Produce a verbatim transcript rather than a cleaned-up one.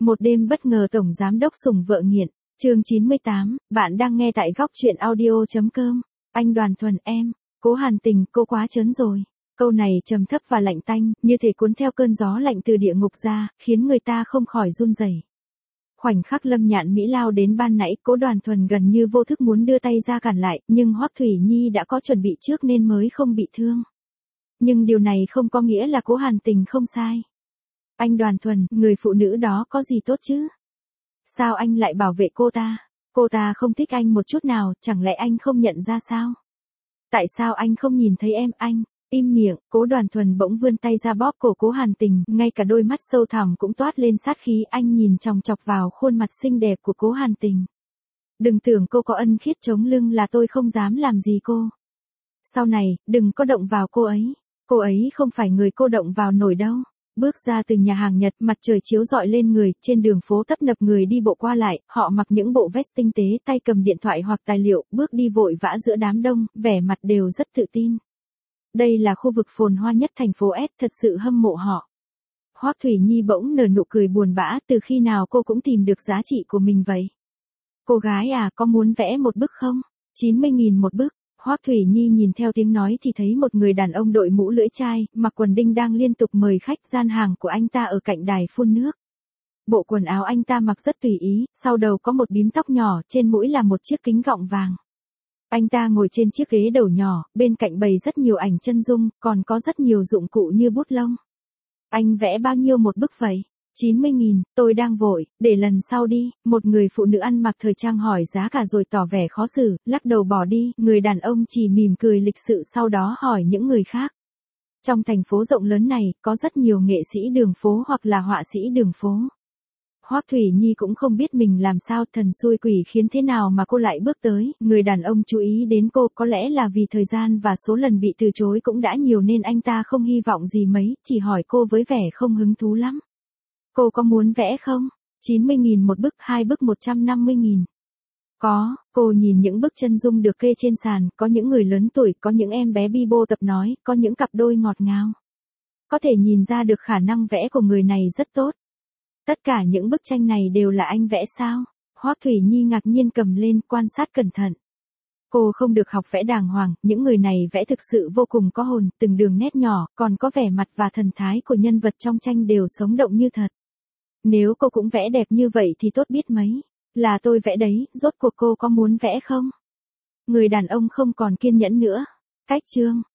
Một đêm bất ngờ tổng giám đốc sủng vợ nghiện. Chương chín mươi tám, bạn đang nghe tại góc truyện audio chấm com. Anh Đoàn Thuần em, Cố Hàn Tình, cô quá trớn rồi. Câu này trầm thấp và lạnh tanh, như thể cuốn theo cơn gió lạnh từ địa ngục ra, khiến người ta không khỏi run rẩy. Khoảnh khắc Lâm Nhạn Mỹ lao đến ban nãy, Cố Đoàn Thuần gần như vô thức muốn đưa tay ra cản lại, nhưng Hoắc Thủy Nhi đã có chuẩn bị trước nên mới không bị thương. Nhưng điều này không có nghĩa là Cố Hàn Tình không sai. Anh Đoàn Thuần, người phụ nữ đó có gì tốt chứ? Sao anh lại bảo vệ cô ta? Cô ta không thích anh một chút nào, chẳng lẽ anh không nhận ra sao? Tại sao anh không nhìn thấy em, anh? Im miệng, Cố Đoàn Thuần bỗng vươn tay ra bóp cổ Cố Hàn Tình, ngay cả đôi mắt sâu thẳm cũng toát lên sát khí, anh nhìn chòng chọc vào khuôn mặt xinh đẹp của Cố Hàn Tình. Đừng tưởng cô có ân khiết chống lưng là tôi không dám làm gì cô. Sau này, đừng có động vào cô ấy. Cô ấy không phải người cô động vào nổi đâu. Bước ra từ nhà hàng Nhật, mặt trời chiếu rọi lên người, trên đường phố tấp nập người đi bộ qua lại, họ mặc những bộ vest tinh tế, tay cầm điện thoại hoặc tài liệu, bước đi vội vã giữa đám đông, vẻ mặt đều rất tự tin. Đây là khu vực phồn hoa nhất thành phố S, thật sự hâm mộ họ. Hoắc Thủy Nhi bỗng nở nụ cười buồn bã, từ khi nào cô cũng tìm được giá trị của mình vậy? Cô gái à, có muốn vẽ một bức không? chín mươi nghìn một bức. Hoắc Thủy Nhi nhìn theo tiếng nói thì thấy một người đàn ông đội mũ lưỡi chai, mặc quần đinh đang liên tục mời khách, gian hàng của anh ta ở cạnh đài phun nước. Bộ quần áo anh ta mặc rất tùy ý, sau đầu có một bím tóc nhỏ, trên mũi là một chiếc kính gọng vàng. Anh ta ngồi trên chiếc ghế đầu nhỏ, bên cạnh bày rất nhiều ảnh chân dung, còn có rất nhiều dụng cụ như bút lông. Anh vẽ bao nhiêu một bức vậy? chín mươi nghìn, tôi đang vội, để lần sau đi. Một người phụ nữ ăn mặc thời trang hỏi giá cả rồi tỏ vẻ khó xử, lắc đầu bỏ đi. Người đàn ông chỉ mỉm cười lịch sự, sau đó hỏi những người khác. Trong thành phố rộng lớn này, có rất nhiều nghệ sĩ đường phố hoặc là họa sĩ đường phố. Hoắc Thủy Nhi cũng không biết mình làm sao, thần xui quỷ khiến thế nào mà cô lại bước tới. Người đàn ông chú ý đến cô, có lẽ là vì thời gian và số lần bị từ chối cũng đã nhiều nên anh ta không hy vọng gì mấy, chỉ hỏi cô với vẻ không hứng thú lắm. Cô có muốn vẽ không? chín mươi nghìn một bức, hai bức một trăm năm mươi nghìn. Có, cô nhìn những bức chân dung được kê trên sàn, có những người lớn tuổi, có những em bé bi bô tập nói, có những cặp đôi ngọt ngào. Có thể nhìn ra được khả năng vẽ của người này rất tốt. Tất cả những bức tranh này đều là anh vẽ sao? Hoắc Thủy Nhi ngạc nhiên cầm lên, quan sát cẩn thận. Cô không được học vẽ đàng hoàng, những người này vẽ thực sự vô cùng có hồn, từng đường nét nhỏ, còn có vẻ mặt và thần thái của nhân vật trong tranh đều sống động như thật. Nếu cô cũng vẽ đẹp như vậy thì tốt biết mấy. Là tôi vẽ đấy, rốt cuộc cô có muốn vẽ không? Người đàn ông không còn kiên nhẫn nữa. Cách chương.